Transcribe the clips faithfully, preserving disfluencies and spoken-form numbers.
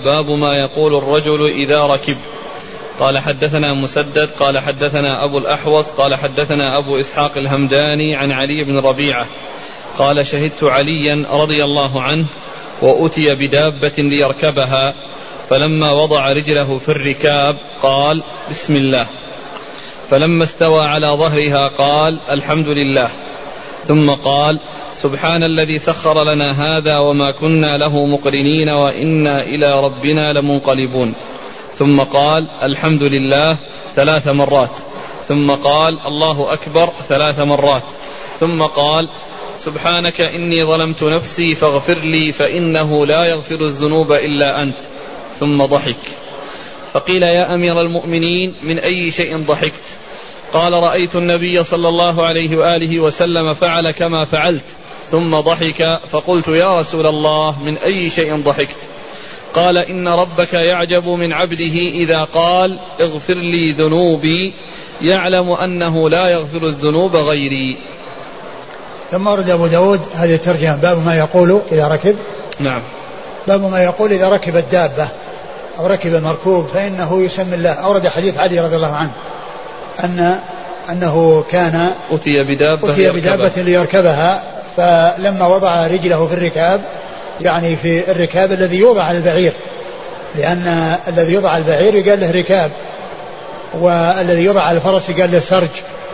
باب ما يقول الرجل إذا ركب. قال حدثنا مسدد قال حدثنا أبو الأحوص قال حدثنا أبو إسحاق الهمداني عن علي بن ربيعة قال شهدت عليا رضي الله عنه وأتي بدابة ليركبها، فلما وضع رجله في الركاب قال بسم الله، فلما استوى على ظهرها قال الحمد لله، ثم قال سبحان الذي سخر لنا هذا وما كنا له مقرنين وإنا إلى ربنا لمنقلبون، ثم قال الحمد لله ثلاث مرات، ثم قال الله أكبر ثلاث مرات، ثم قال سبحانك إني ظلمت نفسي فاغفر لي فإنه لا يغفر الذنوب إلا أنت، ثم ضحك. فقيل يا أمير المؤمنين من أي شيء ضحكت؟ قال رأيت النبي صلى الله عليه وآله وسلم فعل كما فعلت، ثم ضحك، فقلت يا رسول الله من أي شيء ضحكت؟ قال إن ربك يعجب من عبده إذا قال اغفر لي ذنوبي يعلم أنه لا يغفر الذنوب غيري. ثم ورد أبو داود هذه الترجمة باب ما يقول إذا ركب. نعم. باب ما يقول إذا ركب الدابة أو ركب المركوب فإنه يسمي الله. أورد حديث علي رضي الله عنه أن أنه كان أتي بدابة, أتي بدابة ليركبها، فلما وضع رجله في الركاب يعني في الركاب الذي يوضع على البعير، لأن الذي يوضع على البعير يقال له ركاب، والذي يوضع على الفرس يقال له سرج.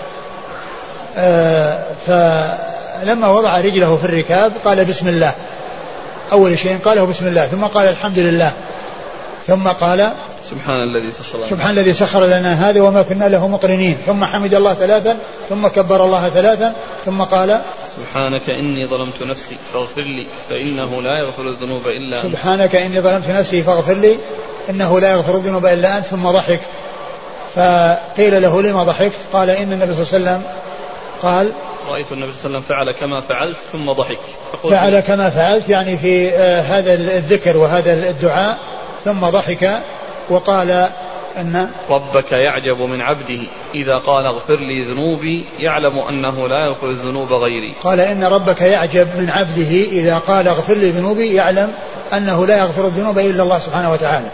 آه فلما وضع رجله في الركاب قال بسم الله، أول شيء قاله بسم الله، ثم قال الحمد لله، ثم قال سبحان الذي سخر لنا سبحان الذي سخر لنا هذا وما كنا له مقرنين، ثم حمد الله ثلاثا، ثم كبر الله ثلاثا، ثم قال سبحانك إني ظلمت نفسي فاغفر لي فإنه لا يغفر الذنوب إلا أنت. سبحانك إني ظلمت نفسي فاغفر لي إنه لا يغفر الذنوب إلا أنت. ثم ضحك، فقيل له لما ضحكت؟ قال إن النبي صلى الله عليه وسلم قال رأيت النبي صلى الله عليه وسلم فعل كما فعلت ثم ضحك. فعل كما فعلت يعني في آه هذا الذكر وهذا الدعاء، ثم ضحك وقال أن ربك يعجب من عبده إذا قال اغفر لي ذنوبي يعلم أنه لا يغفر الذنوب غيري. قال إن ربك يعجب من عبده إذا قال اغفر لي ذنوبي يعلم أنه لا يغفر الذنوب إلا الله سبحانه وتعالى.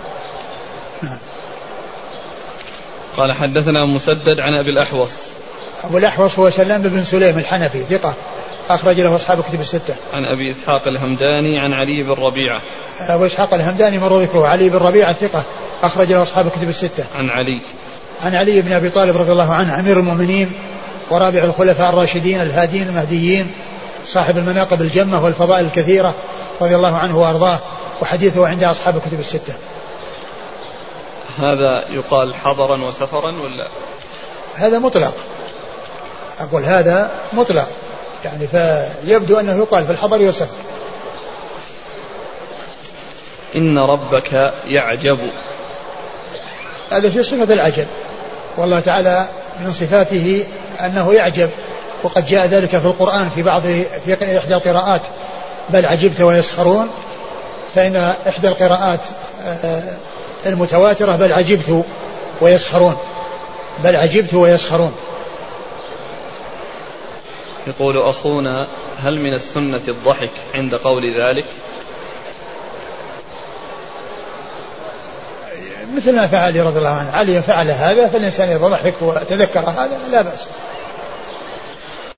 قال حدثنا مسدد عن أبي الأحوص. أبو الأحوص هو سلام بن سليم الحنفي ثقة أخرج له أصحاب كتب الستة. عن أبي إسحاق الهمداني عن علي بن ربيعة. أبو إسحاق الهمداني مر ذكره. علي بن ربيعة ثقة أخرج له أصحاب كتب الستة. عن علي عن علي بن أبي طالب رضي الله عنه أمير المؤمنين ورابع الخلفاء الراشدين الهادين المهديين صاحب المناقب الجمة والفضائل الكثيرة رضي الله عنه وأرضاه، وحديثه عند أصحاب كتب الستة. هذا يقال حضرا وسفرا ولا؟ هذا مطلق، أقول هذا مطلق يعني، فيبدو أنه يقال في الحضر والسفر. إن ربك يعجب، هذا في صفة العجب، والله تعالى من صفاته أنه يعجب، وقد جاء ذلك في القرآن في بعض في إحدى القراءات بل عجبت ويسخرون، فإن إحدى القراءات المتواترة بل عجبت ويسخرون، بل عجبت ويسخرون. يقول أخونا هل من السنة الضحك عند قول ذلك؟ مثل ما فعل رضي الله عنه، علي فعل هذا، فالإنسان إذا ضحك وتذكر هذا لا بأس.